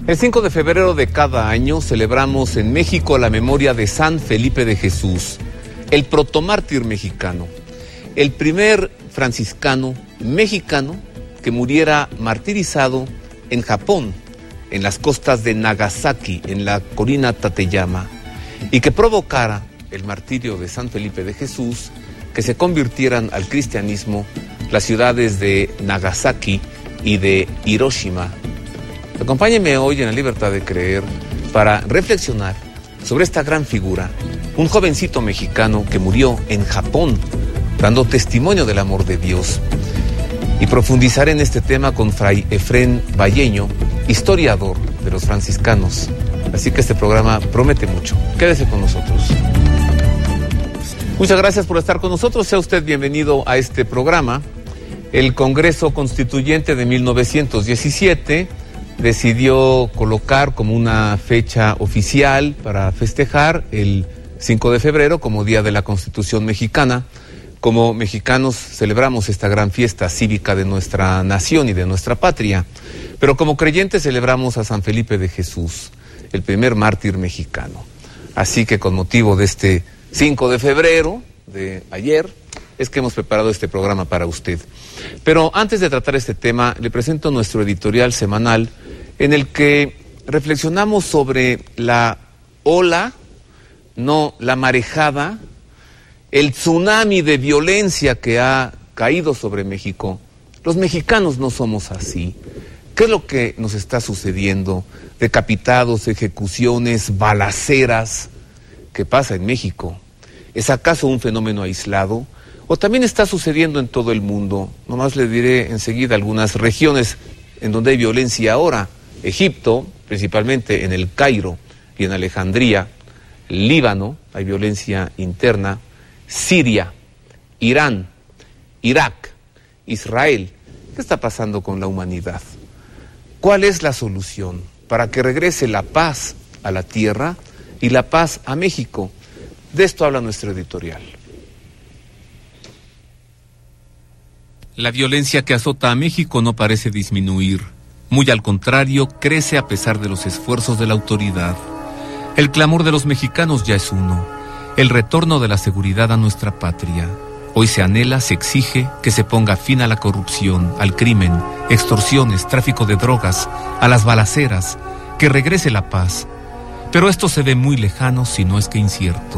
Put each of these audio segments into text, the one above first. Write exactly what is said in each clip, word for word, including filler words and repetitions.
El cinco de febrero de cada año celebramos en México la memoria de San Felipe de Jesús, el protomártir mexicano, el primer franciscano mexicano que muriera martirizado en Japón, en las costas de Nagasaki, en la colina Tateyama, y que provocara el martirio de San Felipe de Jesús, que se convirtieran al cristianismo las ciudades de Nagasaki y de Hiroshima. Acompáñenme hoy en La Libertad de Creer para reflexionar sobre esta gran figura, un jovencito mexicano que murió en Japón, dando testimonio del amor de Dios. Y profundizar en este tema con Fray Efrén Valleño, historiador de los franciscanos. Así que este programa promete mucho. Quédese con nosotros. Muchas gracias por estar con nosotros. Sea usted bienvenido a este programa. El Congreso Constituyente de mil novecientos diecisiete decidió colocar como una fecha oficial para festejar el cinco de febrero como Día de la Constitución Mexicana. Como mexicanos celebramos esta gran fiesta cívica de nuestra nación y de nuestra patria, pero como creyentes celebramos a San Felipe de Jesús, el primer mártir mexicano. Así que con motivo de este cinco de febrero de ayer, es que hemos preparado este programa para usted. Pero antes de tratar este tema, le presento nuestro editorial semanal en el que reflexionamos sobre la ola, no la marejada, el tsunami de violencia que ha caído sobre México. Los mexicanos no somos así. ¿Qué es lo que nos está sucediendo? Decapitados, ejecuciones, balaceras. ¿Qué pasa en México? ¿Es acaso un fenómeno aislado? ¿O también está sucediendo en todo el mundo? Nomás le diré enseguida algunas regiones en donde hay violencia ahora. Egipto, principalmente en el Cairo y en Alejandría. Líbano, hay violencia interna. Siria, Irán, Irak, Israel. ¿Qué está pasando con la humanidad? ¿Cuál es la solución para que regrese la paz a la tierra y la paz a México? De esto habla nuestro editorial. La violencia que azota a México no parece disminuir. Muy al contrario, crece a pesar de los esfuerzos de la autoridad. El clamor de los mexicanos ya es uno: el retorno de la seguridad a nuestra patria. Hoy se anhela, se exige que se ponga fin a la corrupción, al crimen, extorsiones, tráfico de drogas, a las balaceras, que regrese la paz. Pero esto se ve muy lejano, si no es que incierto.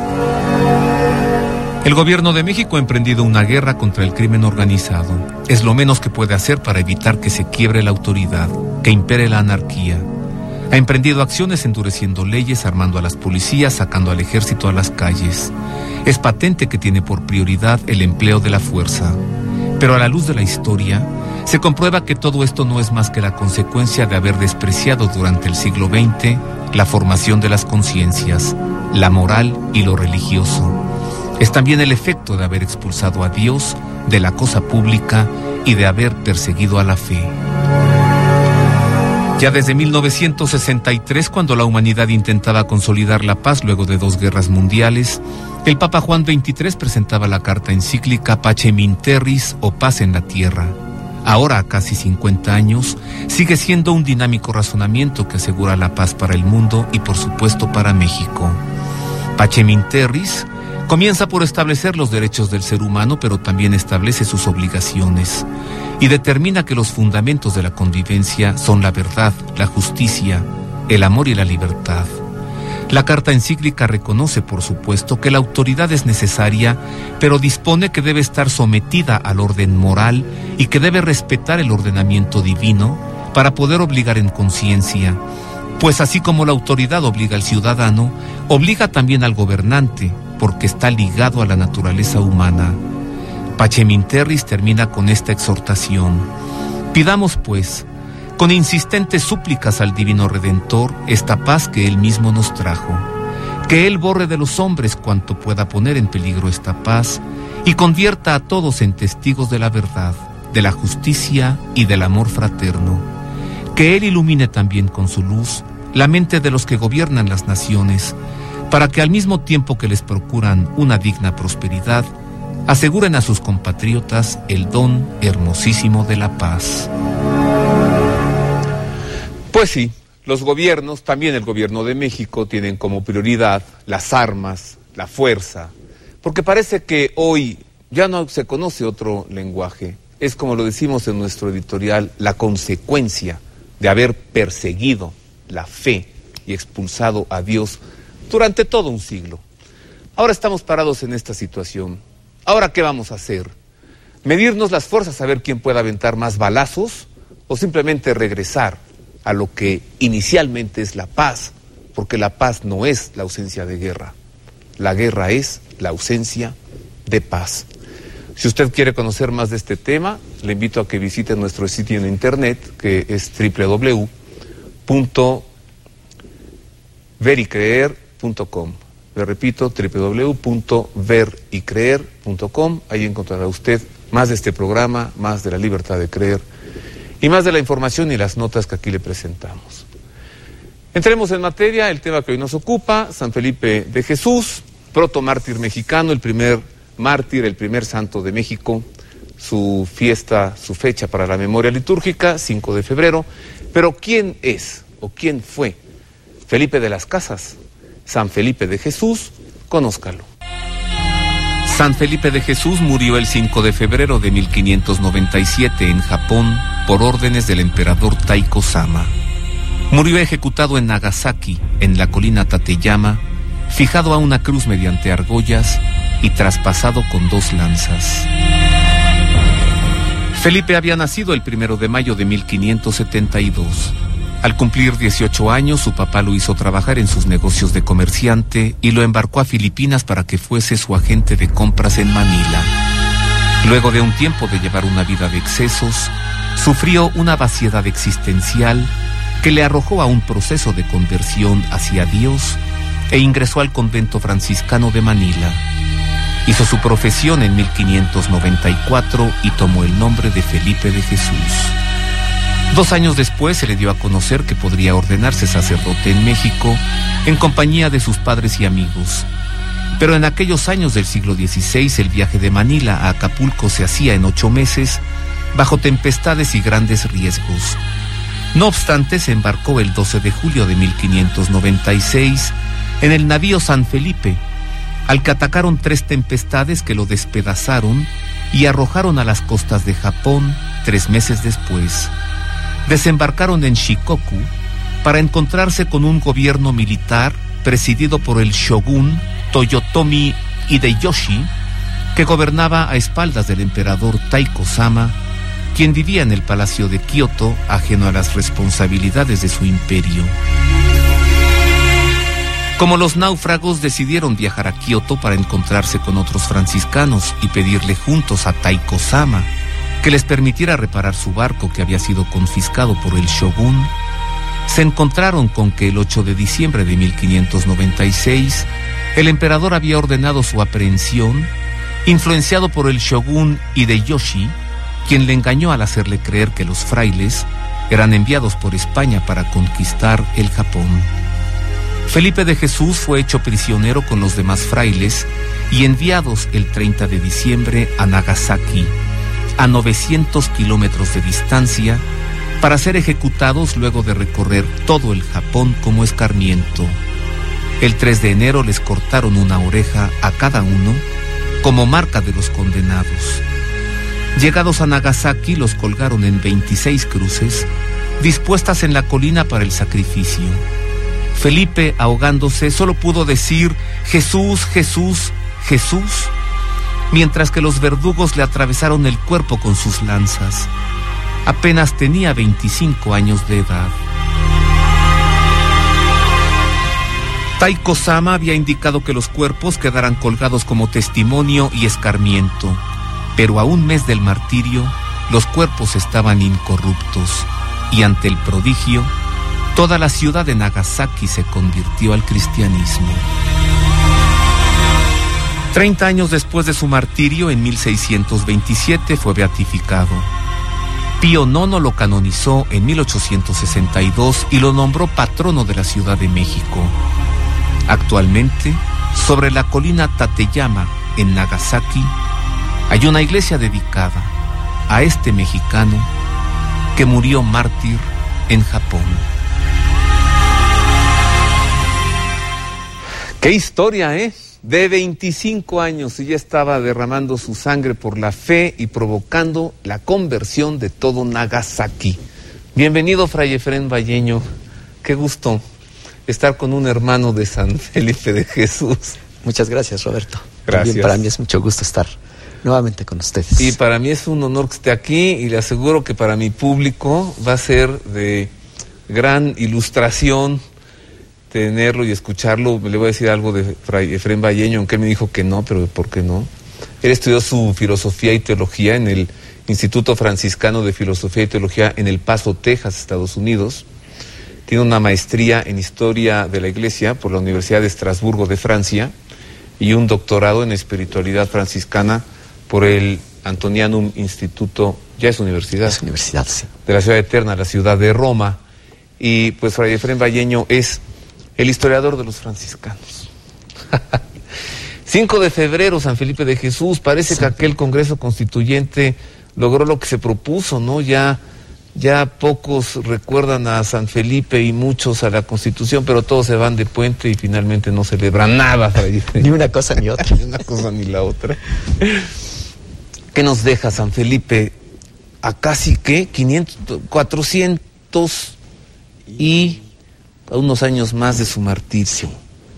El gobierno de México ha emprendido una guerra contra el crimen organizado. Es lo menos que puede hacer para evitar que se quiebre la autoridad, que impere la anarquía. Ha emprendido acciones endureciendo leyes, armando a las policías, sacando al ejército a las calles. Es patente que tiene por prioridad el empleo de la fuerza. Pero a la luz de la historia, se comprueba que todo esto no es más que la consecuencia de haber despreciado durante el siglo veinte la formación de las conciencias, la moral y lo religioso. Es también el efecto de haber expulsado a Dios de la cosa pública y de haber perseguido a la fe. Ya desde mil novecientos sesenta y tres, cuando la humanidad intentaba consolidar la paz luego de dos guerras mundiales, el Papa Juan veintitrés presentaba la carta encíclica Pacem in Terris, o Paz en la Tierra. Ahora, a casi cincuenta años, sigue siendo un dinámico razonamiento que asegura la paz para el mundo y, por supuesto, para México. Pacem in Terris comienza por establecer los derechos del ser humano, pero también establece sus obligaciones y determina que los fundamentos de la convivencia son la verdad, la justicia, el amor y la libertad. La carta encíclica reconoce, por supuesto, que la autoridad es necesaria, pero dispone que debe estar sometida al orden moral y que debe respetar el ordenamiento divino para poder obligar en conciencia, pues así como la autoridad obliga al ciudadano, obliga también al gobernante, porque está ligado a la naturaleza humana. Pacem in Terris termina con esta exhortación: pidamos, pues, con insistentes súplicas al Divino Redentor, esta paz que Él mismo nos trajo, que Él borre de los hombres cuanto pueda poner en peligro esta paz y convierta a todos en testigos de la verdad, de la justicia y del amor fraterno, que Él ilumine también con su luz la mente de los que gobiernan las naciones, para que al mismo tiempo que les procuran una digna prosperidad, aseguren a sus compatriotas el don hermosísimo de la paz. Pues sí, los gobiernos, también el gobierno de México, tienen como prioridad las armas, la fuerza, porque parece que hoy ya no se conoce otro lenguaje. Es, como lo decimos en nuestro editorial, la consecuencia de haber perseguido la fe y expulsado a Dios durante todo un siglo. Ahora estamos parados en esta situación. ¿Ahora qué vamos a hacer? ¿Medirnos las fuerzas a ver quién puede aventar más balazos? ¿O simplemente regresar a lo que inicialmente es la paz? Porque la paz no es la ausencia de guerra. La guerra es la ausencia de paz. Si usted quiere conocer más de este tema, le invito a que visite nuestro sitio en internet, que es doble u doble u doble u punto ver y creer punto com. Le repito, doble u doble u doble u punto ver y creer punto com. Ahí encontrará usted más de este programa, más de la libertad de creer y más de la información y las notas que aquí le presentamos. Entremos en materia, el tema que hoy nos ocupa, San Felipe de Jesús, protomártir mexicano, el primer mártir, el primer santo de México, su fiesta, su fecha para la memoria litúrgica, cinco de febrero. Pero ¿quién es o quién fue Felipe de las Casas? San Felipe de Jesús, conózcalo. San Felipe de Jesús murió el cinco de febrero de mil quinientos noventa y siete en Japón por órdenes del emperador Taiko Sama. Murió ejecutado en Nagasaki, en la colina Tateyama, fijado a una cruz mediante argollas y traspasado con dos lanzas. Felipe había nacido el primero de mayo de mil quinientos setenta y dos. Al cumplir dieciocho años, su papá lo hizo trabajar en sus negocios de comerciante y lo embarcó a Filipinas para que fuese su agente de compras en Manila. Luego de un tiempo de llevar una vida de excesos, sufrió una vaciedad existencial que le arrojó a un proceso de conversión hacia Dios e ingresó al convento franciscano de Manila. Hizo su profesión en mil quinientos noventa y cuatro y tomó el nombre de Felipe de Jesús. Dos años después se le dio a conocer que podría ordenarse sacerdote en México en compañía de sus padres y amigos. Pero en aquellos años del siglo dieciséis el viaje de Manila a Acapulco se hacía en ocho meses, bajo tempestades y grandes riesgos. No obstante, se embarcó el doce de julio de mil quinientos noventa y seis en el navío San Felipe, al que atacaron tres tempestades que lo despedazaron y arrojaron a las costas de Japón tres meses después. Desembarcaron en Shikoku para encontrarse con un gobierno militar presidido por el shogun Toyotomi Hideyoshi, que gobernaba a espaldas del emperador Taiko Sama, quien vivía en el palacio de Kioto, ajeno a las responsabilidades de su imperio. Como los náufragos decidieron viajar a Kioto para encontrarse con otros franciscanos y pedirle juntos a Taiko Sama que les permitiera reparar su barco que había sido confiscado por el shogun, se encontraron con que el ocho de diciembre de mil quinientos noventa y seis el emperador había ordenado su aprehensión, influenciado por el shogun Hideyoshi, quien le engañó al hacerle creer que los frailes eran enviados por España para conquistar el Japón. Felipe de Jesús fue hecho prisionero con los demás frailes y enviados el treinta de diciembre a Nagasaki, a novecientos kilómetros de distancia, para ser ejecutados luego de recorrer todo el Japón como escarmiento. El tres de enero les cortaron una oreja a cada uno como marca de los condenados. Llegados a Nagasaki, los colgaron en veintiséis cruces dispuestas en la colina para el sacrificio. Felipe, ahogándose, solo pudo decir Jesús, Jesús, Jesús, mientras que los verdugos le atravesaron el cuerpo con sus lanzas. Apenas tenía veinticinco años de edad. Taiko Sama había indicado que los cuerpos quedaran colgados como testimonio y escarmiento, pero a un mes del martirio, los cuerpos estaban incorruptos, y ante el prodigio, toda la ciudad de Nagasaki se convirtió al cristianismo. Treinta años después de su martirio, en mil seiscientos veintisiete, fue beatificado. Pío noveno lo canonizó en mil ochocientos sesenta y dos y lo nombró patrono de la Ciudad de México. Actualmente, sobre la colina Tateyama, en Nagasaki, hay una iglesia dedicada a este mexicano que murió mártir en Japón. Qué historia, ¿eh? De veinticinco años y ya estaba derramando su sangre por la fe y provocando la conversión de todo Nagasaki. Bienvenido, Fray Efrén Valleño. Qué gusto estar con un hermano de San Felipe de Jesús. Muchas gracias, Roberto. Gracias. También para mí es mucho gusto estar nuevamente con ustedes. Y para mí es un honor que esté aquí y le aseguro que para mi público va a ser de gran ilustración tenerlo y escucharlo. Le voy a decir algo de Fray Efrén Valleño, aunque él me dijo que no, pero ¿por qué no? Él estudió su filosofía y teología en el Instituto Franciscano de Filosofía y Teología en El Paso, Texas, Estados Unidos. Tiene una maestría en Historia de la Iglesia por la Universidad de Estrasburgo de Francia y un doctorado en Espiritualidad Franciscana por el Antonianum Instituto, ya es universidad. Es universidad, sí. De la Ciudad Eterna, la ciudad de Roma. Y pues Fray Efrén Valleño es el historiador de los franciscanos. cinco de febrero, San Felipe de Jesús. Parece sí. que aquel Congreso Constituyente logró lo que se propuso, ¿no? Ya, ya pocos recuerdan a San Felipe y muchos a la Constitución, pero todos se van de puente y finalmente no celebran nada, Fray Efrén. Ni una cosa ni otra. Ni una cosa ni la otra. ¿Qué nos deja San Felipe a casi, qué? quinientos, cuatrocientos y a unos años más de su martirio?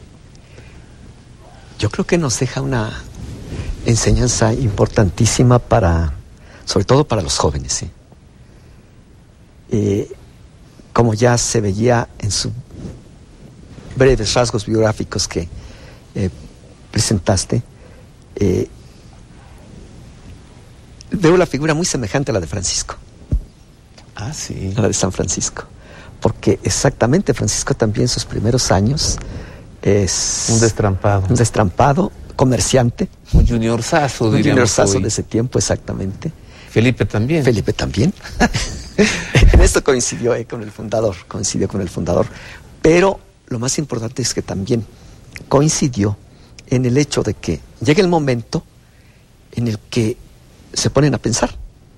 Yo creo que nos deja una enseñanza importantísima para, sobre todo para los jóvenes, ¿eh? Eh, como ya se veía en sus breves rasgos biográficos que eh, presentaste, eh, veo la figura muy semejante a la de Francisco. Ah, sí. A la de San Francisco. Porque exactamente Francisco también en sus primeros años es... Un destrampado. Un destrampado, comerciante. Un juniorzazo, un diríamos juniorzazo hoy. de ese tiempo, exactamente. Felipe también. Felipe también. En esto coincidió eh, con el fundador, coincidió con el fundador. Pero lo más importante es que también coincidió en el hecho de que llega el momento en el que se ponen a pensar.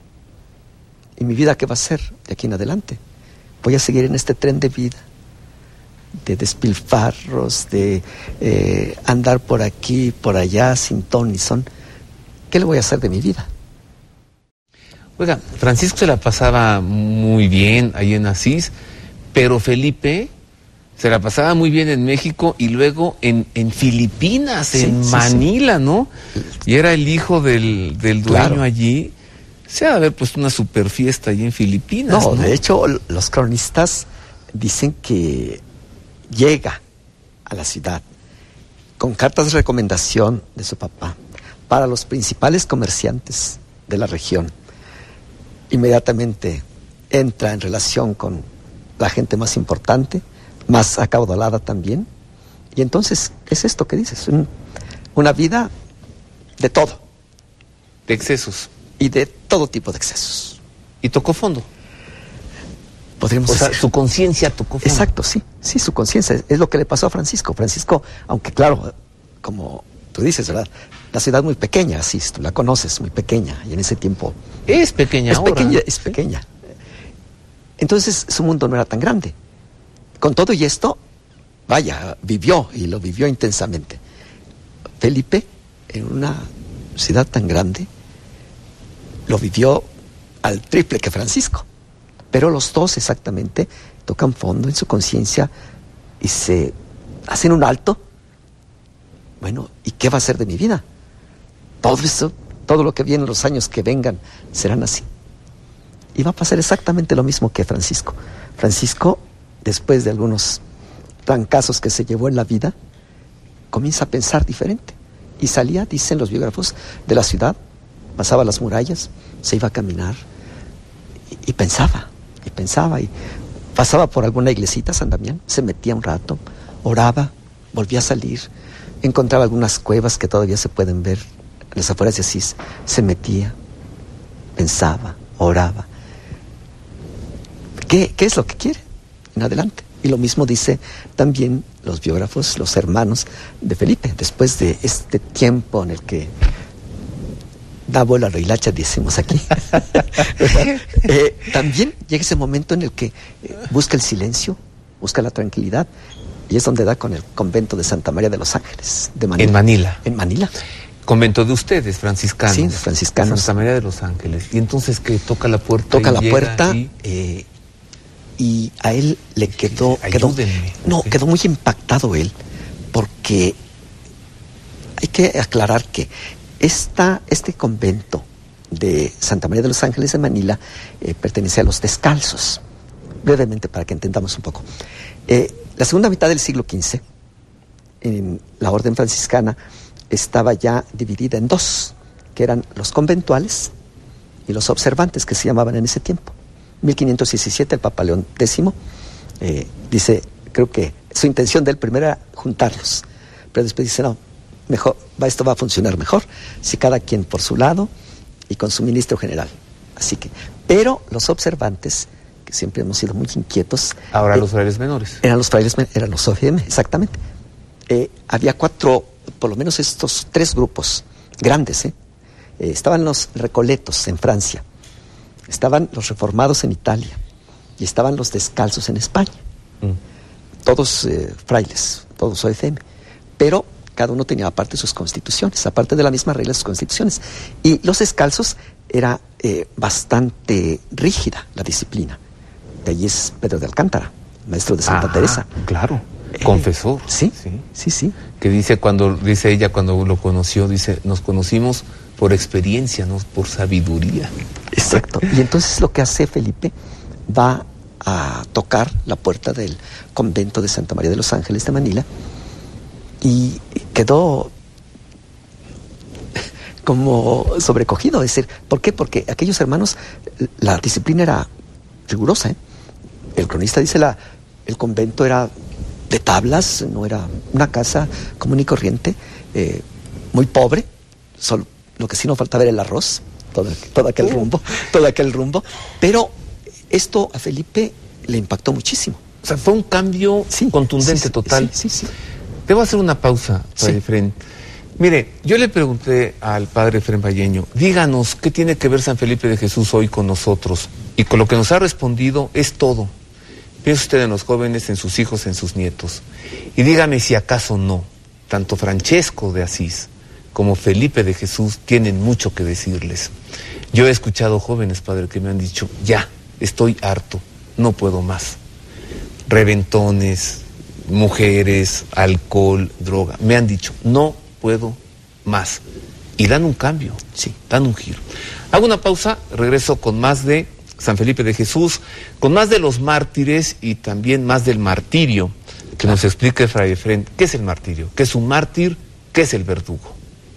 ¿Y mi vida qué va a ser de aquí en adelante? Voy a seguir en este tren de vida, de despilfarros, de eh, andar por aquí, por allá, sin ton ni son. ¿Qué le voy a hacer de mi vida? Oiga, Francisco se la pasaba muy bien ahí en Asís, pero Felipe se la pasaba muy bien en México y luego en, en Filipinas, sí, en sí, Manila, sí. ¿no? Y era el hijo del, del dueño claro. allí. Se ha de haber puesto una super fiesta allí en Filipinas. No, ¿no? De hecho, los cronistas dicen que llega a la ciudad con cartas de recomendación de su papá para los principales comerciantes de la región. Inmediatamente entra en relación con la gente más importante, más acaudalada también. Y entonces es esto que dices, un, una vida de todo. De excesos. Y de todo tipo de excesos. Y tocó fondo. Podríamos o sea, decir. su conciencia tocó fondo. Exacto, sí. Sí, su conciencia. Es lo que le pasó a Francisco. Francisco, aunque claro, como tú dices, ¿verdad? La ciudad muy pequeña, sí, tú la conoces, muy pequeña. Y en ese tiempo... Es pequeña es ahora. Pequeña, es pequeña. Entonces, su mundo no era tan grande. Con todo y esto, vaya, vivió, y lo vivió intensamente. Felipe, en una ciudad tan grande, lo vivió al triple que Francisco. Pero los dos exactamente tocan fondo en su conciencia y se hacen un alto. Bueno, ¿y qué va a ser de mi vida? Todo eso, todo lo que viene, los años que vengan, serán así. Y va a pasar exactamente lo mismo que Francisco. Francisco, después de algunos trancazos que se llevó en la vida, comienza a pensar diferente. Y salía, dicen los biógrafos, de la ciudad, pasaba las murallas, se iba a caminar y, y pensaba, y pensaba, y pasaba por alguna iglesita, San Damián, se metía un rato, oraba, volvía a salir, encontraba algunas cuevas que todavía se pueden ver en las afueras de Asís, se metía, pensaba, oraba. ¿Qué, qué es lo que quiere? En adelante. Y lo mismo dice también los biógrafos, los hermanos de Felipe, después de este tiempo en el que da vuelo a la hilacha, decimos aquí. eh, también llega ese momento en el que eh, busca el silencio, busca la tranquilidad y es donde da con el convento de Santa María de los Ángeles, de Manila. En Manila. En Manila. Convento de ustedes, franciscanos. Sí, franciscanos. Santa María de los Ángeles. Y entonces que toca la puerta. Toca y la llega puerta y... Eh, y a él le quedó... quedó no, ¿sí? quedó muy impactado él, porque hay que aclarar que esta, este convento de Santa María de los Ángeles de Manila eh, pertenece a los descalzos. Brevemente, para que entendamos un poco. Eh, la segunda mitad del siglo quince, en la orden franciscana, estaba ya dividida en dos, que eran los conventuales y los observantes, que se llamaban en ese tiempo. mil quinientos diecisiete, el Papa León X eh, dice, creo que su intención de él primero era juntarlos, pero después dice, no, mejor, va, esto va a funcionar mejor si cada quien por su lado y con su ministro general. Así que, pero los observantes, que siempre hemos sido muy inquietos. Ahora eh, los frailes menores. Eran los frailes, eran los O F M, exactamente. Eh, había cuatro, por lo menos estos tres grupos grandes, ¿eh? Eh, estaban los recoletos en Francia, estaban los reformados en Italia y estaban los descalzos en España. Mm. Todos eh, frailes, todos O F M, pero cada uno tenía aparte sus constituciones, aparte de la misma regla sus constituciones. Y los descalzos era eh, bastante rígida la disciplina. De allí es Pedro de Alcántara, maestro de Santa ah, Teresa. Claro, eh, confesor. Sí, sí, sí, sí. Que dice cuando, dice ella cuando lo conoció, dice, nos conocimos por experiencia, no por sabiduría. Exacto. Y entonces lo que hace Felipe, va a tocar la puerta del convento de Santa María de los Ángeles de Manila y quedó como sobrecogido. Es decir, ¿por qué? Porque aquellos hermanos, la disciplina era rigurosa, ¿eh? El cronista dice, la, el convento era de tablas, no era una casa común y corriente, eh, muy pobre, solo, lo que sí no faltaba era el arroz, todo, todo aquel uh. rumbo, todo aquel rumbo, pero esto a Felipe le impactó muchísimo. O sea, fue un cambio sí, contundente, sí, total. Sí, sí, sí. Debo hacer una pausa, padre sí. Efrén. Mire, yo le pregunté al padre Efrén Valleño, díganos, ¿qué tiene que ver San Felipe de Jesús hoy con nosotros? Y con lo que nos ha respondido es todo. Piensa usted en los jóvenes, en sus hijos, en sus nietos. Y dígame si acaso no, tanto Francesco de Asís como Felipe de Jesús tienen mucho que decirles. Yo he escuchado jóvenes, padre, que me han dicho, ya, estoy harto, no puedo más. Reventones, mujeres, alcohol, droga, me han dicho, no puedo más. Y dan un cambio, sí, dan un giro. Hago una pausa, regreso con más de San Felipe de Jesús, con más de los mártires y también más del martirio, que nos explique Fray Efrén, ¿qué es el martirio? ¿Qué es un mártir? ¿Qué es el verdugo?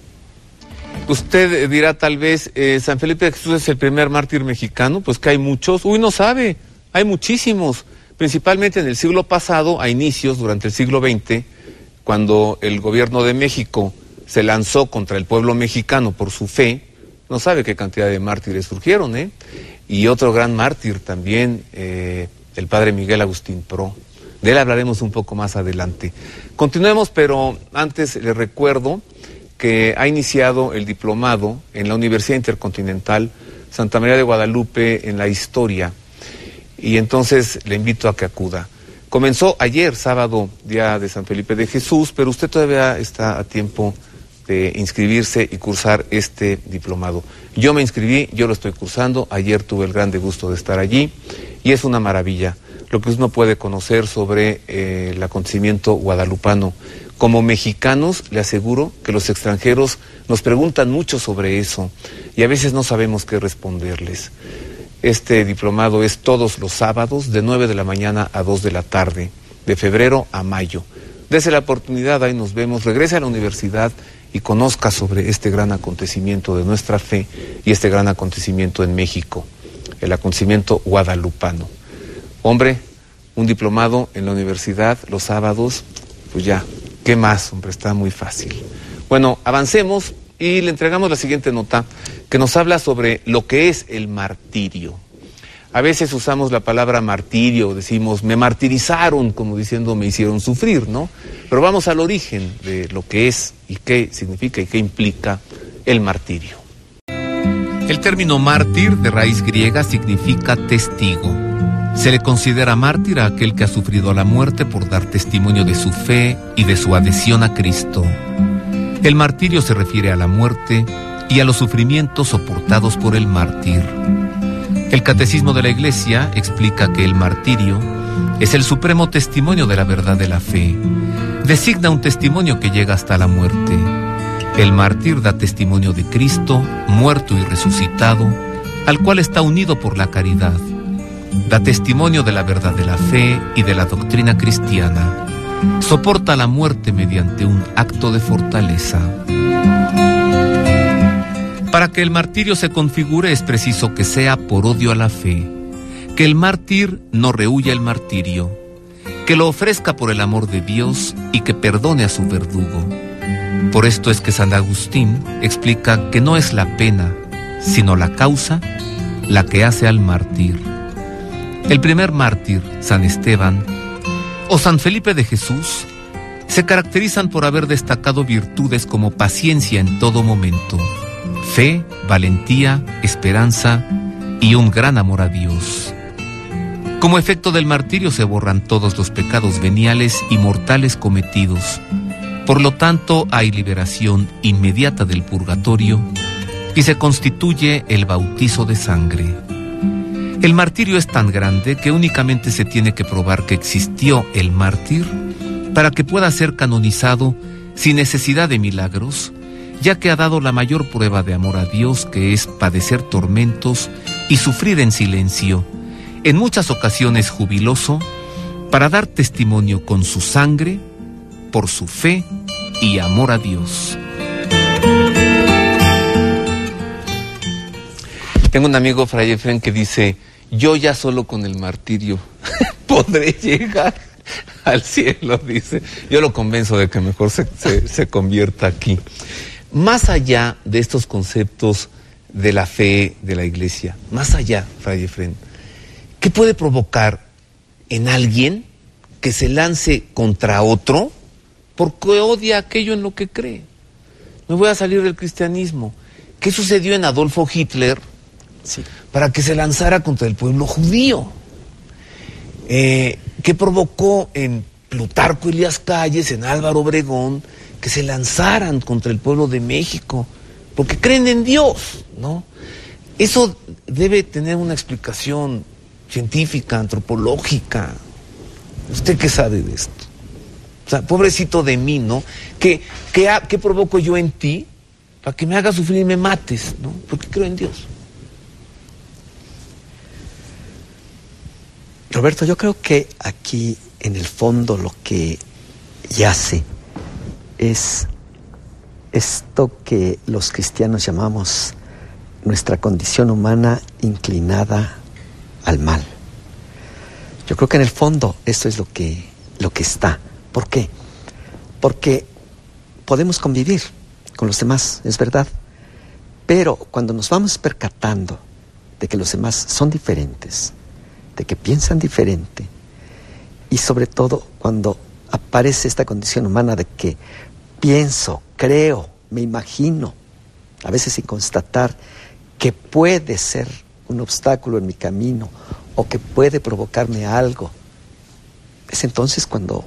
Usted dirá tal vez, eh, San Felipe de Jesús es el primer mártir mexicano, pues que hay muchos. Uy, no sabe, hay muchísimos, principalmente en el siglo pasado, a inicios, durante el siglo veinte, cuando el gobierno de México se lanzó contra el pueblo mexicano por su fe, no sabe qué cantidad de mártires surgieron, ¿eh? Y otro gran mártir también, eh, el padre Miguel Agustín Pro. De él hablaremos un poco más adelante. Continuemos, pero antes le recuerdo que ha iniciado el diplomado en la Universidad Intercontinental Santa María de Guadalupe en la historia, y entonces le invito a que acuda. Comenzó ayer, sábado, día de San Felipe de Jesús, pero usted todavía está a tiempo de inscribirse y cursar este diplomado. Yo me inscribí, yo lo estoy cursando, ayer tuve el grande gusto de estar allí, y es una maravilla lo que uno puede conocer sobre eh, el acontecimiento guadalupano. Como mexicanos, le aseguro que los extranjeros nos preguntan mucho sobre eso, y a veces no sabemos qué responderles. Este diplomado es todos los sábados, de nueve de la mañana a dos de la tarde, de febrero a mayo. Dese la oportunidad, ahí nos vemos, regrese a la universidad y conozca sobre este gran acontecimiento de nuestra fe y este gran acontecimiento en México, el acontecimiento guadalupano. Hombre, un diplomado en la universidad los sábados, pues ya, ¿qué más, hombre? Está muy fácil. Bueno, avancemos y le entregamos la siguiente nota que nos habla sobre lo que es el martirio. A veces usamos la palabra martirio, decimos, me martirizaron, como diciendo, me hicieron sufrir, ¿no? Pero vamos al origen de lo que es y qué significa y qué implica el martirio. El término mártir, de raíz griega, significa testigo. Se le considera mártir a aquel que ha sufrido la muerte por dar testimonio de su fe y de su adhesión a Cristo. El martirio se refiere a la muerte y a los sufrimientos soportados por el mártir. El Catecismo de la Iglesia explica que el martirio es el supremo testimonio de la verdad de la fe. Designa un testimonio que llega hasta la muerte. El mártir da testimonio de Cristo, muerto y resucitado, al cual está unido por la caridad. Da testimonio de la verdad de la fe y de la doctrina cristiana. Soporta la muerte mediante un acto de fortaleza. Para que el martirio se configure es preciso que sea por odio a la fe, que el mártir no rehúya el martirio, que lo ofrezca por el amor de Dios y que perdone a su verdugo. Por esto es que San Agustín explica que no es la pena, sino la causa, la que hace al mártir. El primer mártir, San Esteban, o San Felipe de Jesús, se caracterizan por haber destacado virtudes como paciencia en todo momento, fe, valentía, esperanza y un gran amor a Dios. Como efecto del martirio se borran todos los pecados veniales y mortales cometidos. Por lo tanto, hay liberación inmediata del purgatorio y se constituye el bautizo de sangre. El martirio es tan grande que únicamente se tiene que probar que existió el mártir para que pueda ser canonizado sin necesidad de milagros, ya que ha dado la mayor prueba de amor a Dios, que es padecer tormentos y sufrir en silencio, en muchas ocasiones jubiloso, para dar testimonio con su sangre, por su fe y amor a Dios. Tengo un amigo, Fray Efrén, que dice: yo ya solo con el martirio podré llegar al cielo, dice. Yo lo convenzo de que mejor se, se, se convierta aquí. Más allá de estos conceptos de la fe de la Iglesia, más allá, Fray Efrén, ¿qué puede provocar en alguien que se lance contra otro porque odia aquello en lo que cree? Me voy a salir del cristianismo. ¿Qué sucedió en Adolfo Hitler? Sí. Para que se lanzara contra el pueblo judío. Eh, ¿Qué provocó en Plutarco Elías Calles, en Álvaro Obregón, que se lanzaran contra el pueblo de México? Porque creen en Dios, ¿no? Eso debe tener una explicación científica, antropológica. ¿Usted qué sabe de esto? O sea, pobrecito de mí, ¿no? ¿Qué, qué, qué provoco yo en ti para que me hagas sufrir y me mates, ¿no? Porque creo en Dios. Roberto, yo creo que aquí en el fondo lo que yace es esto que los cristianos llamamos nuestra condición humana inclinada al mal. Yo creo que en el fondo esto es lo que, lo que está. ¿Por qué? Porque podemos convivir con los demás, es verdad, pero cuando nos vamos percatando de que los demás son diferentes, de que piensan diferente, y sobre todo cuando aparece esta condición humana de que pienso, creo, me imagino, a veces sin constatar, que puede ser un obstáculo en mi camino o que puede provocarme algo, es entonces cuando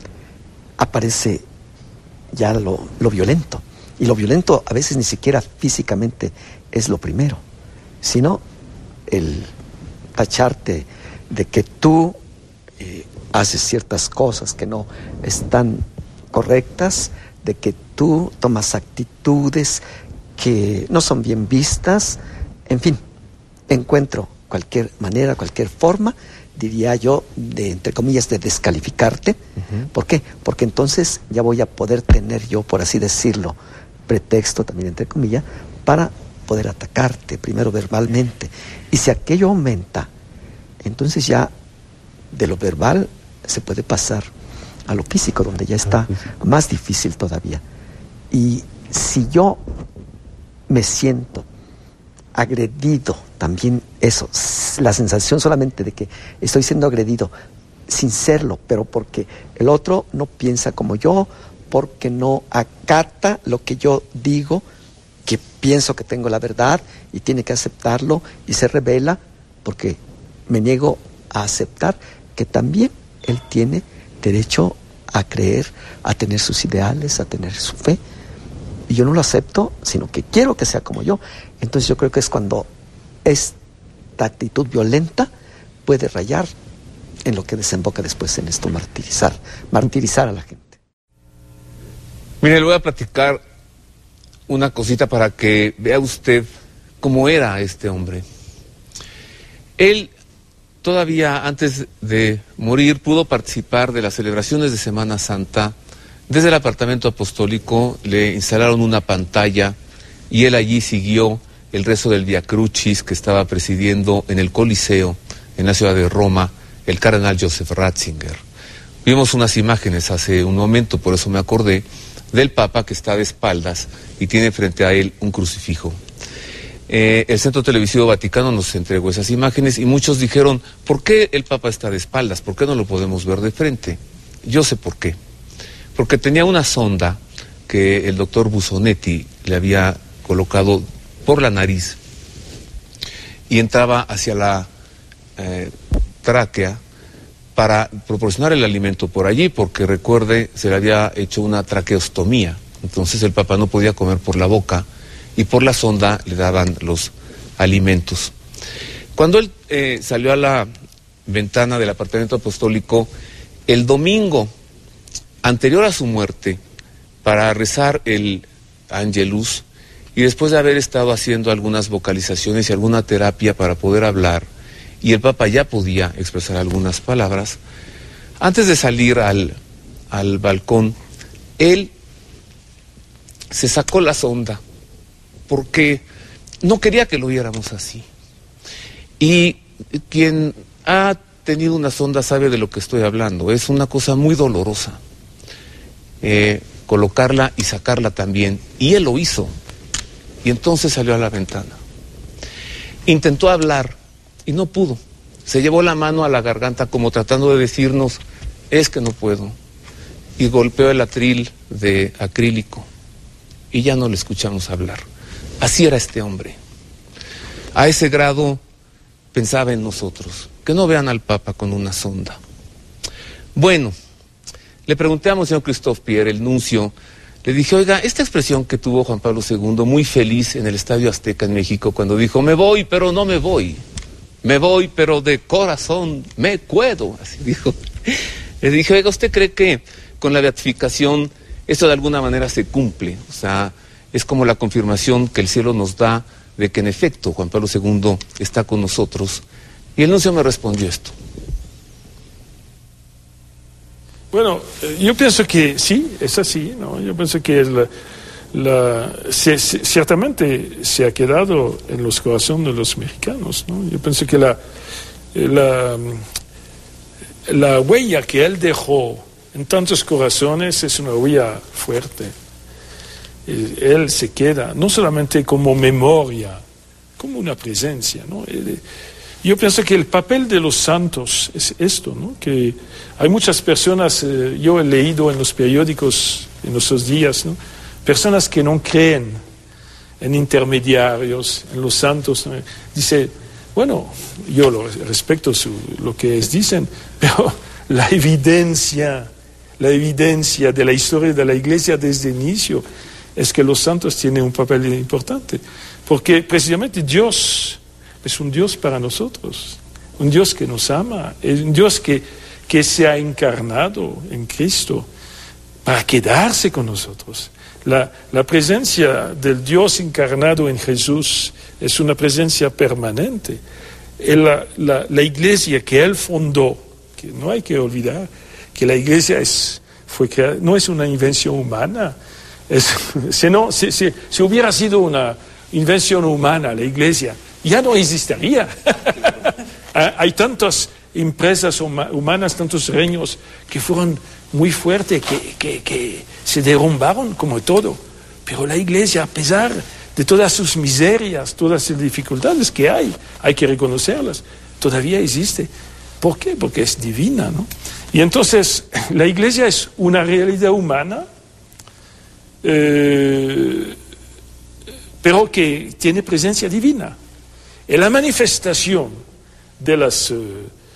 aparece ya lo, lo violento. Y lo violento a veces ni siquiera físicamente es lo primero, sino el tacharte de que tú eh, haces ciertas cosas que no están correctas, de que tú tomas actitudes que no son bien vistas, en fin, encuentro cualquier manera, cualquier forma, diría yo, de, entre comillas, de descalificarte. Uh-huh. ¿Por qué? Porque entonces ya voy a poder tener yo, por así decirlo, pretexto también, entre comillas, para poder atacarte, primero verbalmente. Y si aquello aumenta, entonces ya de lo verbal se puede pasar a lo físico, donde ya está más difícil todavía. Y si yo me siento agredido, también eso, la sensación solamente de que estoy siendo agredido sin serlo, pero porque el otro no piensa como yo, porque no acata lo que yo digo, que pienso que tengo la verdad y tiene que aceptarlo y se revela porque me niego a aceptar que también él tiene derecho a creer, a tener sus ideales, a tener su fe. Y yo no lo acepto, sino que quiero que sea como yo. Entonces yo creo que es cuando esta actitud violenta puede rayar en lo que desemboca después en esto, martirizar, martirizar a la gente. Mire, le voy a platicar una cosita para que vea usted cómo era este hombre. Él, todavía antes de morir, pudo participar de las celebraciones de Semana Santa. Desde el apartamento apostólico le instalaron una pantalla y él allí siguió el rezo del Via Crucis que estaba presidiendo en el Coliseo, en la ciudad de Roma, el cardenal Joseph Ratzinger. Vimos unas imágenes hace un momento, por eso me acordé, del Papa que está de espaldas y tiene frente a él un crucifijo. Eh, el Centro Televisivo Vaticano nos entregó esas imágenes y muchos dijeron, ¿por qué el Papa está de espaldas? ¿Por qué no lo podemos ver de frente? Yo sé por qué. Porque tenía una sonda que el doctor Busonetti le había colocado por la nariz y entraba hacia la eh, tráquea para proporcionar el alimento por allí, porque recuerde, se le había hecho una traqueostomía, entonces el Papa no podía comer por la boca y por la sonda le daban los alimentos. Cuando él eh, salió a la ventana del apartamento apostólico el domingo anterior a su muerte para rezar el Angelus, y después de haber estado haciendo algunas vocalizaciones y alguna terapia para poder hablar, y el Papa ya podía expresar algunas palabras, antes de salir al, al balcón, él se sacó la sonda, porque no quería que lo viéramos así. Y quien ha tenido una sonda sabe de lo que estoy hablando, es una cosa muy dolorosa, eh, colocarla y sacarla también, y él lo hizo, y entonces salió a la ventana. Intentó hablar, y no pudo, se llevó la mano a la garganta como tratando de decirnos, es que no puedo, y golpeó el atril de acrílico, y ya no le escuchamos hablar. Así era este hombre. A ese grado pensaba en nosotros. Que no vean al Papa con una sonda. Bueno, le pregunté a Monseñor Christophe Pierre, el nuncio, le dije, oiga, esta expresión que tuvo Juan Pablo segundo, muy feliz en el Estadio Azteca en México, cuando dijo, me voy, pero no me voy. Me voy, pero de corazón me cuedo. Así dijo. Le dije, oiga, ¿usted cree que con la beatificación esto de alguna manera se cumple? O sea, es como la confirmación que el cielo nos da de que en efecto Juan Pablo segundo está con nosotros. Y el nuncio me respondió esto. Bueno, yo pienso que sí, es así, ¿no? Yo pienso que la, la, se, se, ciertamente se ha quedado en los corazones de los mexicanos, ¿no? Yo pienso que la, la, la huella que él dejó en tantos corazones es una huella fuerte. Él se queda, no solamente como memoria, como una presencia, ¿no? Yo pienso que el papel de los santos es esto, ¿no? Que hay muchas personas, eh, yo he leído en los periódicos en esos días, ¿no? Personas que no creen en intermediarios, en los santos, ¿no? Dice, bueno, yo lo respeto su, lo que ellos dicen, pero la evidencia, la evidencia de la historia de la Iglesia desde el inicio es que los santos tienen un papel importante, porque precisamente Dios es un Dios para nosotros, un Dios que nos ama, es un Dios que, que se ha encarnado en Cristo para quedarse con nosotros. La, la presencia del Dios encarnado en Jesús es una presencia permanente. La, la, la iglesia que Él fundó, que no hay que olvidar, que la iglesia es, fue creada, no es una invención humana. Es, si, no, si, si, si hubiera sido una invención humana la iglesia, ya no existiría. Hay tantas empresas humanas, tantos reinos que fueron muy fuertes, que, que, que se derrumbaron como todo. Pero la iglesia, a pesar de todas sus miserias, todas las dificultades que hay, hay que reconocerlas, todavía existe. ¿Por qué? Porque es divina, ¿no? Y entonces, la iglesia es una realidad humana, eh, pero que tiene presencia divina. Y la manifestación de las,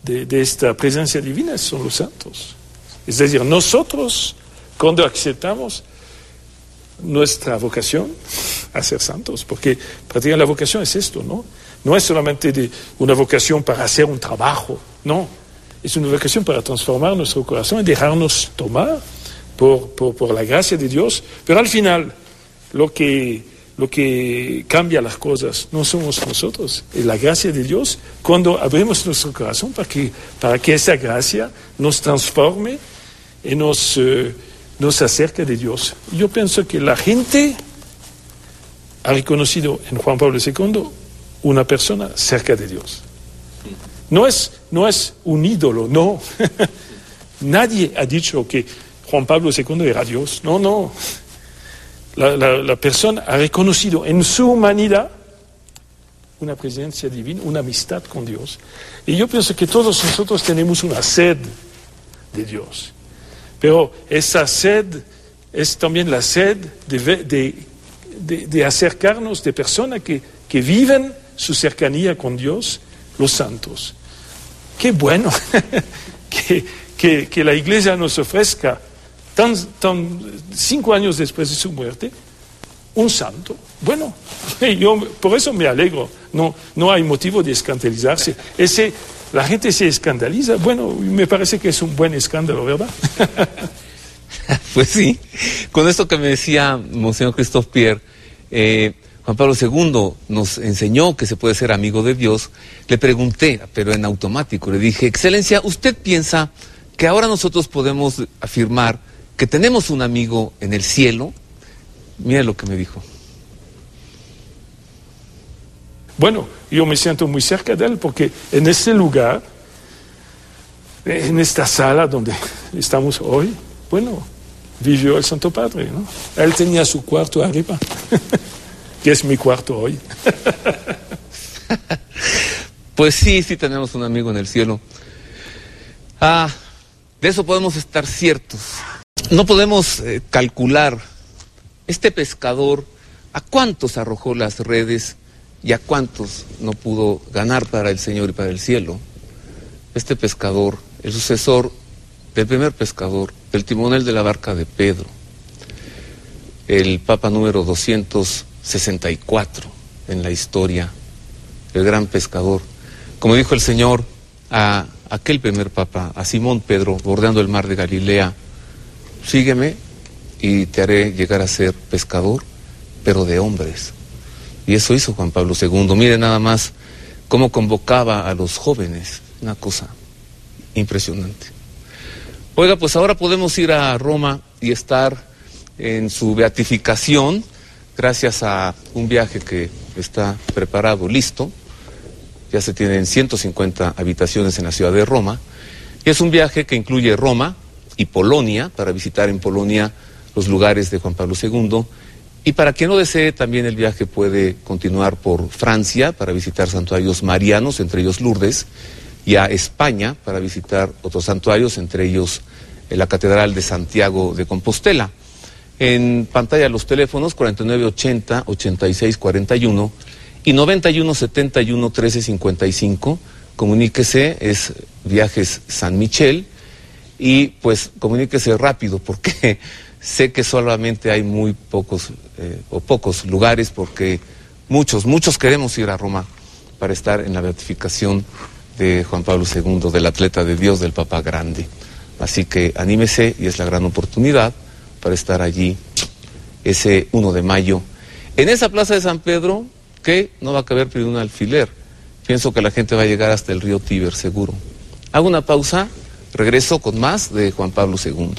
de, de esta presencia divina son los santos. Es decir, nosotros, cuando aceptamos nuestra vocación a ser santos, porque prácticamente la vocación es esto, ¿no? No es solamente de una vocación para hacer un trabajo, no. Es una vocación para transformar nuestro corazón y dejarnos tomar por, por, por la gracia de Dios. Pero al final, lo que, lo que cambia las cosas no somos nosotros, es la gracia de Dios cuando abrimos nuestro corazón para que, para que esa gracia nos transforme y nos, eh, nos acerque de Dios. Yo pienso que la gente ha reconocido en Juan Pablo segundo una persona cerca de Dios. No es, no es un ídolo, no. Nadie ha dicho que Juan Pablo segundo era Dios. No, no. La, la, la persona ha reconocido en su humanidad una presencia divina, una amistad con Dios. Y yo pienso que todos nosotros tenemos una sed de Dios. Pero esa sed es también la sed de, de, de, de acercarnos de personas que, que viven su cercanía con Dios, los santos. Qué bueno que, que, que la Iglesia nos ofrezca, tan, tan, cinco años después de su muerte, un santo. Bueno, yo por eso me alegro, no, no hay motivo de escandalizarse. Ese, la gente se escandaliza, bueno, me parece que es un buen escándalo, ¿verdad? Pues sí, con esto que me decía Monseñor Christophe Pierre, eh, Juan Pablo segundo nos enseñó que se puede ser amigo de Dios. Le pregunté, pero en automático, le dije, Excelencia, ¿usted piensa que ahora nosotros podemos afirmar que tenemos un amigo en el cielo? Mira lo que me dijo. Bueno, yo me siento muy cerca de él porque en este lugar, en esta sala donde estamos hoy, bueno, vivió el Santo Padre, ¿no? Él tenía su cuarto arriba. Que es mi cuarto hoy. Pues sí, sí tenemos un amigo en el cielo. Ah, de eso podemos estar ciertos. No podemos eh, calcular este pescador a cuántos arrojó las redes y a cuántos no pudo ganar para el Señor y para el cielo. Este pescador, el sucesor del primer pescador, del timonel de la barca de Pedro, el Papa número doscientos sesenta y cuatro en la historia, el gran pescador. Como dijo el Señor a aquel primer papa, a Simón Pedro, bordeando el mar de Galilea, sígueme y te haré llegar a ser pescador, pero de hombres. Y eso hizo Juan Pablo segundo. Mire nada más cómo convocaba a los jóvenes, una cosa impresionante. Oiga, pues ahora podemos ir a Roma y estar en su beatificación, gracias a un viaje que está preparado, listo. Ya se tienen ciento cincuenta habitaciones en la ciudad de Roma. Y es un viaje que incluye Roma y Polonia, para visitar en Polonia los lugares de Juan Pablo segundo. Y para quien no desee, también el viaje puede continuar por Francia, para visitar santuarios marianos, entre ellos Lourdes, y a España, para visitar otros santuarios, entre ellos la Catedral de Santiago de Compostela. En pantalla los teléfonos cuarenta y nueve ochenta, ochenta y seis cuarenta y uno y noventa y uno setenta y uno trece cincuenta y cinco. Comuníquese, es Viajes San Michel, y pues comuníquese rápido porque sé que solamente hay muy pocos eh, o pocos lugares, porque muchos, muchos queremos ir a Roma para estar en la beatificación de Juan Pablo segundo, del atleta de Dios, del Papa Grande. Así que anímese, y es la gran oportunidad para estar allí ese uno de mayo. En esa plaza de San Pedro, que no va a caber ni un alfiler. Pienso que la gente va a llegar hasta el río Tíber, seguro. Hago una pausa, regreso con más de Juan Pablo segundo.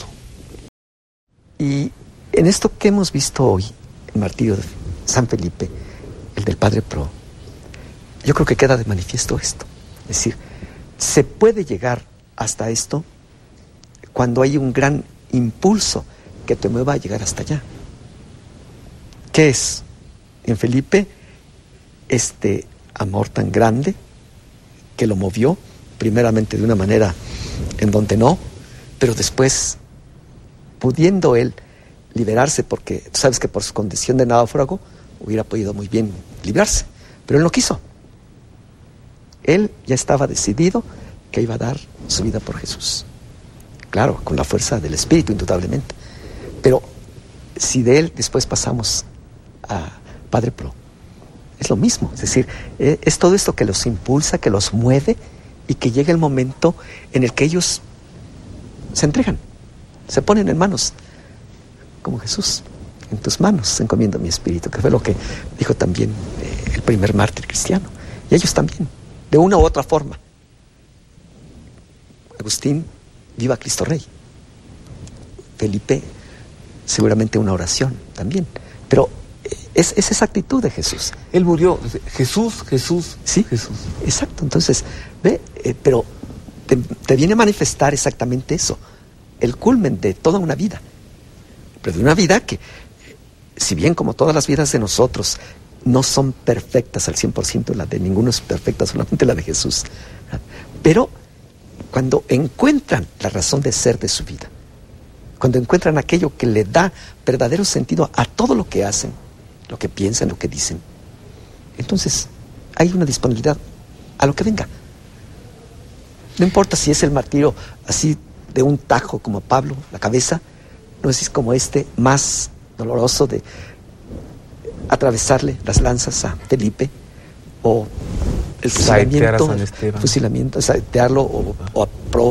Y en esto que hemos visto hoy, el martirio de San Felipe, el del Padre Pro, yo creo que queda de manifiesto esto. Es decir, se puede llegar hasta esto cuando hay un gran impulso que te mueva a llegar hasta allá. ¿Qué es? En Felipe, este amor tan grande que lo movió, primeramente de una manera en donde no, pero después, pudiendo él liberarse, porque tú sabes que por su condición de náufrago hubiera podido muy bien librarse, pero él no quiso. Él ya estaba decidido que iba a dar su vida por Jesús. Claro, con la fuerza del Espíritu, indudablemente. Pero si de él después pasamos a Padre Pro, es lo mismo. Es decir, es todo esto que los impulsa, que los mueve, y que llega el momento en el que ellos se entregan, se ponen en manos, como Jesús. En tus manos encomiendo mi espíritu, que fue lo que dijo también eh, el primer mártir cristiano. Y ellos también, de una u otra forma. Agustín, viva Cristo Rey. Felipe, seguramente una oración también. Pero es, es esa actitud de Jesús. Él murió, Jesús, Jesús, sí, Jesús. Exacto, entonces, ve, eh, pero te, te viene a manifestar exactamente eso, el culmen de toda una vida. Pero de una vida que, si bien como todas las vidas de nosotros no son perfectas al cien por ciento, la de ninguno es perfecta, solamente la de Jesús. Pero cuando encuentran la razón de ser de su vida, cuando encuentran aquello que le da verdadero sentido a todo lo que hacen, lo que piensan, lo que dicen, entonces hay una disponibilidad a lo que venga. No importa si es el martirio así de un tajo como Pablo, la cabeza, no es como este más doloroso de atravesarle las lanzas a Felipe, o el fusilamiento, fusilamiento, saetearlo, o, o a Pro,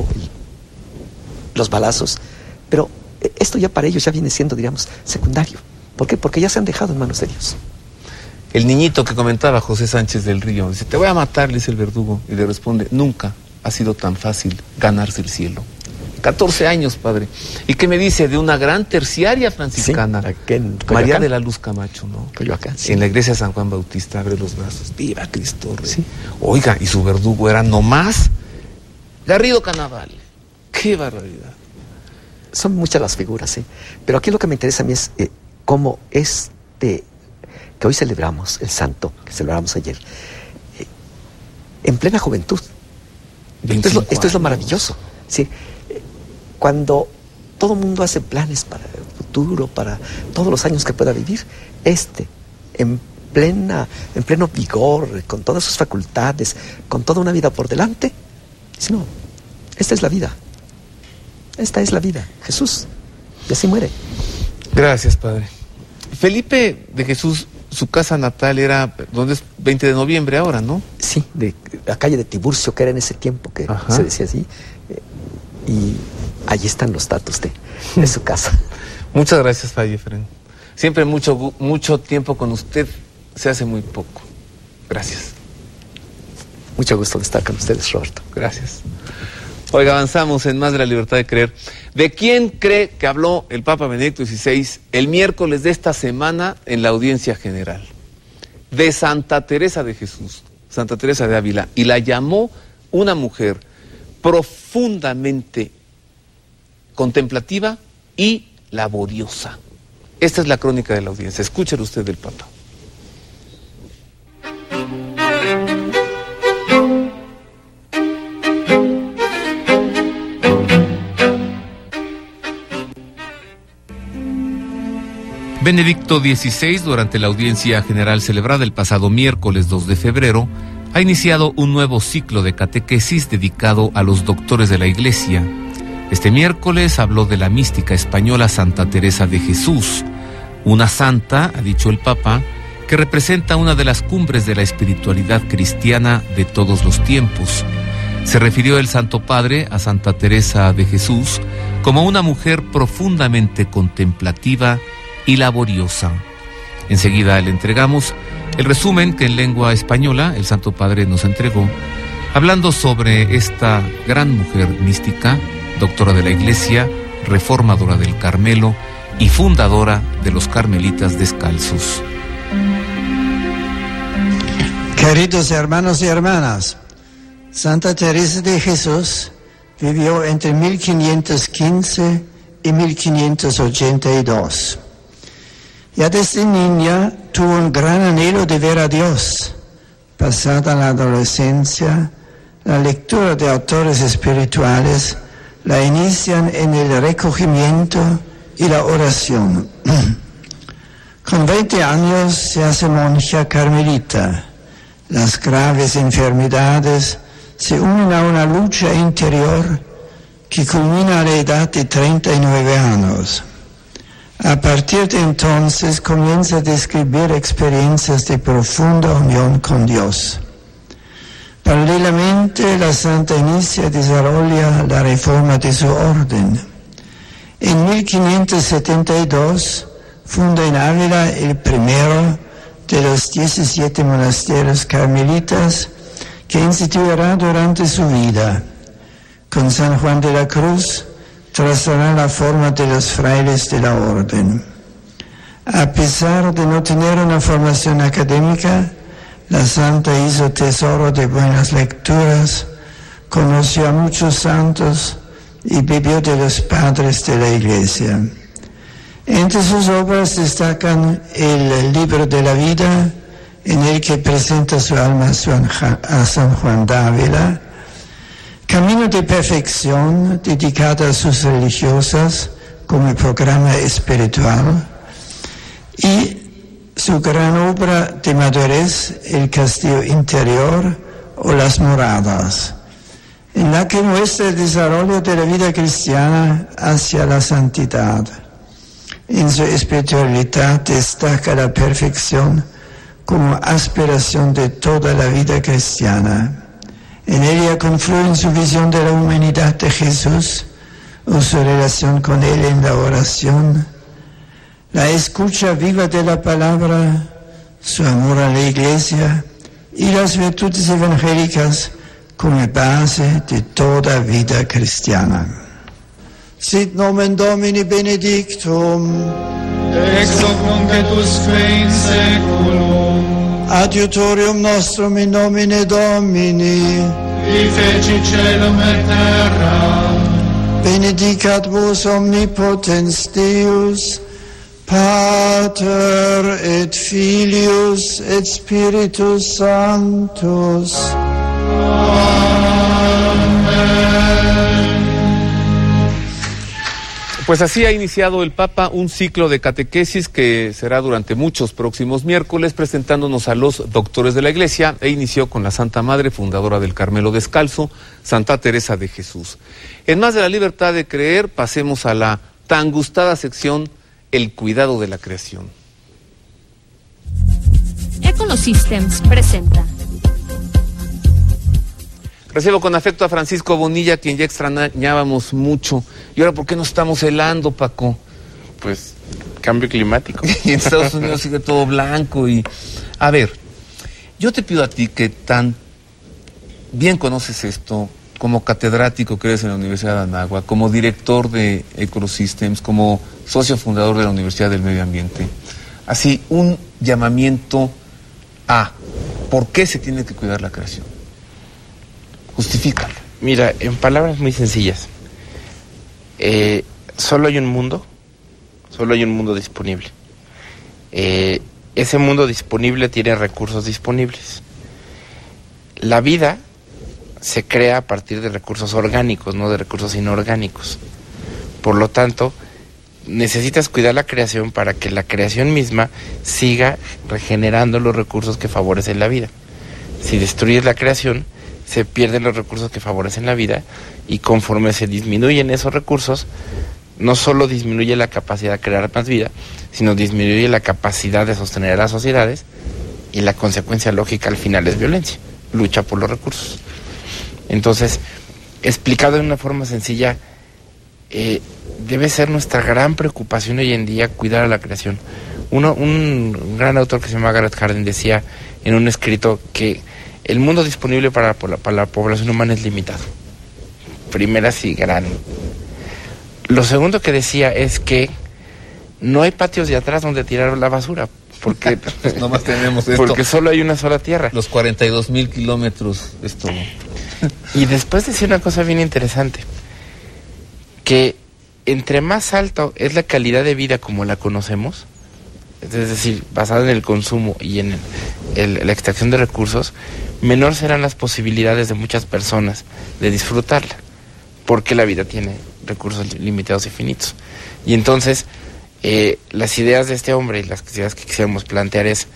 y los balazos. Pero esto ya para ellos ya viene siendo, diríamos, secundario. ¿Por qué? Porque ya se han dejado en manos de Dios. El niñito que comentaba José Sánchez del Río, dice, te voy a matar, le dice el verdugo, y le responde, nunca ha sido tan fácil ganarse el cielo. catorce años, padre. ¿Y qué me dice de una gran terciaria franciscana? Sí, aquí en María de la Luz Camacho, ¿no? Coyoacán, sí. En la iglesia de San Juan Bautista, abre los brazos, viva Cristo Rey. Sí. Oiga, y su verdugo era nomás Garrido Canaval. ¡Qué barbaridad! Son muchas las figuras, ¿sí? Pero aquí lo que me interesa a mí es eh, cómo este, que hoy celebramos, el santo, que celebramos ayer, eh, en plena juventud. Esto es, lo, esto es lo maravilloso, ¿sí? Cuando todo el mundo hace planes para el futuro, para todos los años que pueda vivir, este, en plena, en pleno vigor, con todas sus facultades, con toda una vida por delante, dice, no, esta es la vida. Esta es la vida, Jesús, y así muere. Gracias, padre. Felipe de Jesús, su casa natal era, ¿dónde es? veinte de noviembre ahora, ¿no? Sí, de la calle de Tiburcio, que era en ese tiempo que Ajá. se decía así. Eh, y allí están los datos de, de su casa. Muchas gracias, padre Efren. Siempre mucho, mucho tiempo con usted, se hace muy poco. Gracias. Mucho gusto de estar con ustedes, Roberto. Gracias. Oiga, avanzamos en Más de la Libertad de Creer. ¿De quién cree que habló el Papa Benedicto dieciséis el miércoles de esta semana en la audiencia general? De Santa Teresa de Jesús, Santa Teresa de Ávila, y la llamó una mujer profundamente contemplativa y laboriosa. Esta es la crónica de la audiencia. Escúchelo usted del Papa. Benedicto dieciséis, durante la audiencia general celebrada el pasado miércoles dos de febrero, ha iniciado un nuevo ciclo de catequesis dedicado a los doctores de la Iglesia. Este miércoles habló de la mística española Santa Teresa de Jesús, una santa, ha dicho el Papa, que representa una de las cumbres de la espiritualidad cristiana de todos los tiempos. Se refirió el Santo Padre a Santa Teresa de Jesús como una mujer profundamente contemplativa y laboriosa. Enseguida le entregamos el resumen que en lengua española el Santo Padre nos entregó, hablando sobre esta gran mujer mística, doctora de la Iglesia, reformadora del Carmelo y fundadora de los Carmelitas Descalzos. Queridos hermanos y hermanas, Santa Teresa de Jesús vivió entre mil quinientos quince y mil quinientos ochenta y dos. Ya desde niña tuvo un gran anhelo de ver a Dios. Pasada la adolescencia, la lectura de autores espirituales la inician en el recogimiento y la oración. Con veinte años se hace monja carmelita. Las graves enfermedades se unen a una lucha interior que culmina a la edad de treinta y nueve años. A partir de entonces comienza a describir experiencias de profunda unión con Dios. Paralelamente, la Santa Inicia desarrolla la reforma de su orden. En mil quinientos setenta y dos funda en Ávila el primero de los diecisiete monasterios carmelitas que instituirá durante su vida. Con San Juan de la Cruz trazará la forma de los frailes de la orden. A pesar de no tener una formación académica, la santa hizo tesoro de buenas lecturas, conoció a muchos santos y bebió de los padres de la Iglesia. Entre sus obras destacan el Libro de la Vida, en el que presenta su alma a San Juan de Ávila, Camino de Perfección, dedicada a sus religiosas como programa espiritual, y su gran obra de madurez, El Castillo Interior o Las Moradas, en la que muestra el desarrollo de la vida cristiana hacia la santidad. En su espiritualidad destaca la perfección como aspiración de toda la vida cristiana. En ella confluyen su visión de la humanidad de Jesús o su relación con Él en la oración, la escucha viva de la palabra, su amor a la Iglesia y las virtudes evangélicas como base de toda vida cristiana. Sit nomen Domini benedictum, ex hoc nunc et usque in seculum. Adiutorium nostrum in nomine Domini, Qui feci caelum et terram. benedicat vos omnipotens Deus, Pater et Filius et Spiritus Sanctus. Pues así ha iniciado el Papa un ciclo de catequesis que será durante muchos próximos miércoles, presentándonos a los doctores de la Iglesia, e inició con la Santa Madre, fundadora del Carmelo Descalzo, Santa Teresa de Jesús. En más de la libertad de creer, pasemos a la tan gustada sección El cuidado de la creación. Ecolosystems presenta. Recibo con afecto a Francisco Bonilla, quien ya extrañábamos mucho. ¿Y ahora por qué nos estamos helando, Paco? Pues cambio climático. Y en Estados Unidos sigue todo blanco. Y a ver, yo te pido a ti que tan bien conoces esto, como catedrático que eres en la Universidad de Anáhuac, como director de Ecolosystems, como socio fundador de la Universidad del Medio Ambiente, así un llamamiento a ¿por qué se tiene que cuidar la creación? Justifícalo. Mira, en palabras muy sencillas, eh, solo hay un mundo, solo hay un mundo disponible. Eh, ese mundo disponible tiene recursos disponibles. La vida se crea a partir de recursos orgánicos, no de recursos inorgánicos. Por lo tanto, necesitas cuidar la creación para que la creación misma siga regenerando los recursos que favorecen la vida. Si destruyes la creación, se pierden los recursos que favorecen la vida, y conforme se disminuyen esos recursos, no solo disminuye la capacidad de crear más vida, sino disminuye la capacidad de sostener a las sociedades, y la consecuencia lógica al final es violencia, lucha por los recursos. Entonces, explicado de una forma sencilla, eh, debe ser nuestra gran preocupación hoy en día cuidar a la creación. Uno, un gran autor que se llama Garrett Hardin decía en un escrito que el mundo disponible para, para la población humana es limitado. Primera, sí, gran. Lo segundo que decía es que no hay patios de atrás donde tirar la basura, porque, pues nomás tenemos esto, porque solo hay una sola tierra. Los cuarenta y dos mil kilómetros es todo. Y después decía una cosa bien interesante, que entre más alto es la calidad de vida como la conocemos, es decir, basada en el consumo y en el, el, la extracción de recursos, menor serán las posibilidades de muchas personas de disfrutarla, porque la vida tiene recursos limitados y finitos. Y entonces, eh, las ideas de este hombre y las ideas que quisiéramos plantear es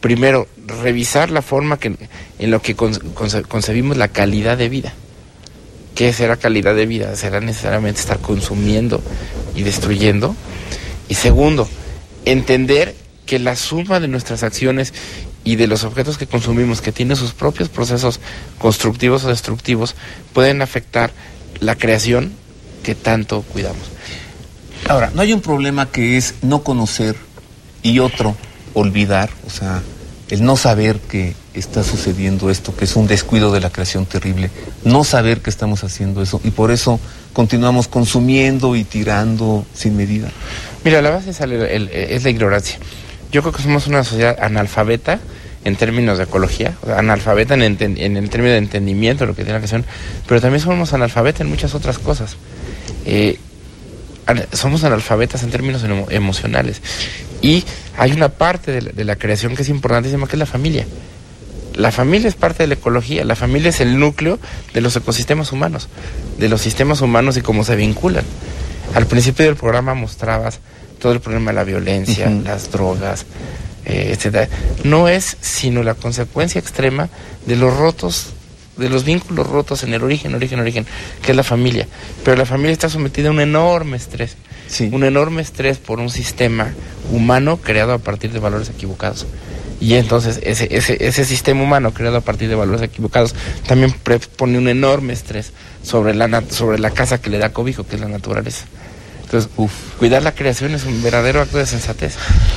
primero, revisar la forma que, en lo que con, conce, concebimos la calidad de vida. ¿Qué será calidad de vida? ¿Será necesariamente estar consumiendo y destruyendo? Y segundo, entender que la suma de nuestras acciones y de los objetos que consumimos, que tienen sus propios procesos constructivos o destructivos, pueden afectar la creación que tanto cuidamos. Ahora, ¿no hay un problema que es no conocer y otro olvidar? O sea, el no saber que está sucediendo esto, que es un descuido de la creación terrible, no saber que estamos haciendo eso, y por eso continuamos consumiendo y tirando sin medida. Mira, la base es, el, el, es la ignorancia. Yo creo que somos una sociedad analfabeta en términos de ecología, o sea, analfabeta en, en, en el término de entendimiento de lo que tiene la creación, pero también somos analfabeta en muchas otras cosas. Eh, somos analfabetas en términos emo emocionales. Y hay una parte de la, de la creación que es importantísima, que es la familia. La familia es parte de la ecología, la familia es el núcleo de los ecosistemas humanos, de los sistemas humanos y cómo se vinculan. Al principio del programa mostrabas todo el problema de la violencia, uh-huh. las drogas, eh, etcétera. No es sino la consecuencia extrema de los rotos, de los vínculos rotos en el origen, origen, origen, que es la familia. Pero la familia está sometida a un enorme estrés. Sí. Un enorme estrés por un sistema humano creado a partir de valores equivocados. Y entonces ese, ese, ese sistema humano creado a partir de valores equivocados también pone un enorme estrés sobre la, sobre la casa que le da cobijo, que es la naturaleza. Entonces, uf, cuidar la creación es un verdadero acto de sensatez.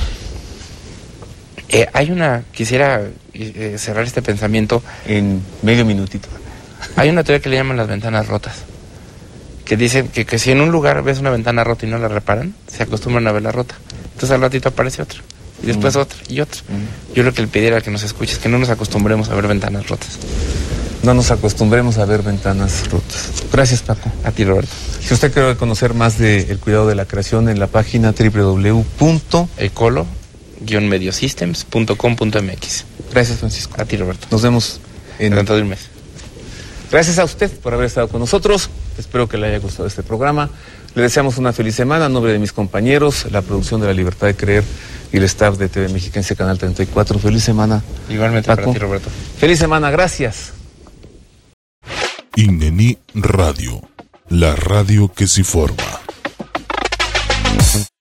Eh, hay una, quisiera eh, cerrar este pensamiento en medio minutito. Hay una teoría que le llaman las ventanas rotas, que dicen que, que si en un lugar ves una ventana rota y no la reparan, se acostumbran a verla rota. Entonces al ratito aparece otra, y después mm. otra, y otra. Mm. Yo lo que le pidiera que nos escuche es que no nos acostumbremos a ver ventanas rotas. No nos acostumbremos a ver ventanas rotas. Gracias, Paco. A ti, Roberto. Si usted quiere conocer más del cuidado de la creación, en la página doble u doble u doble u punto ecolo guion mediosystems punto com punto m x. Gracias, Francisco. A ti, Roberto. Nos vemos en dentro de un mes. Gracias a usted por haber estado con nosotros. Espero que le haya gustado este programa. Le deseamos una feliz semana en nombre de mis compañeros, la producción de La Libertad de Creer y el staff de T V Mexiquense Canal treinta y cuatro. Feliz semana. Igualmente, Paco. Para ti, Roberto. Feliz semana, gracias. Ineni Radio, la radio que se forma.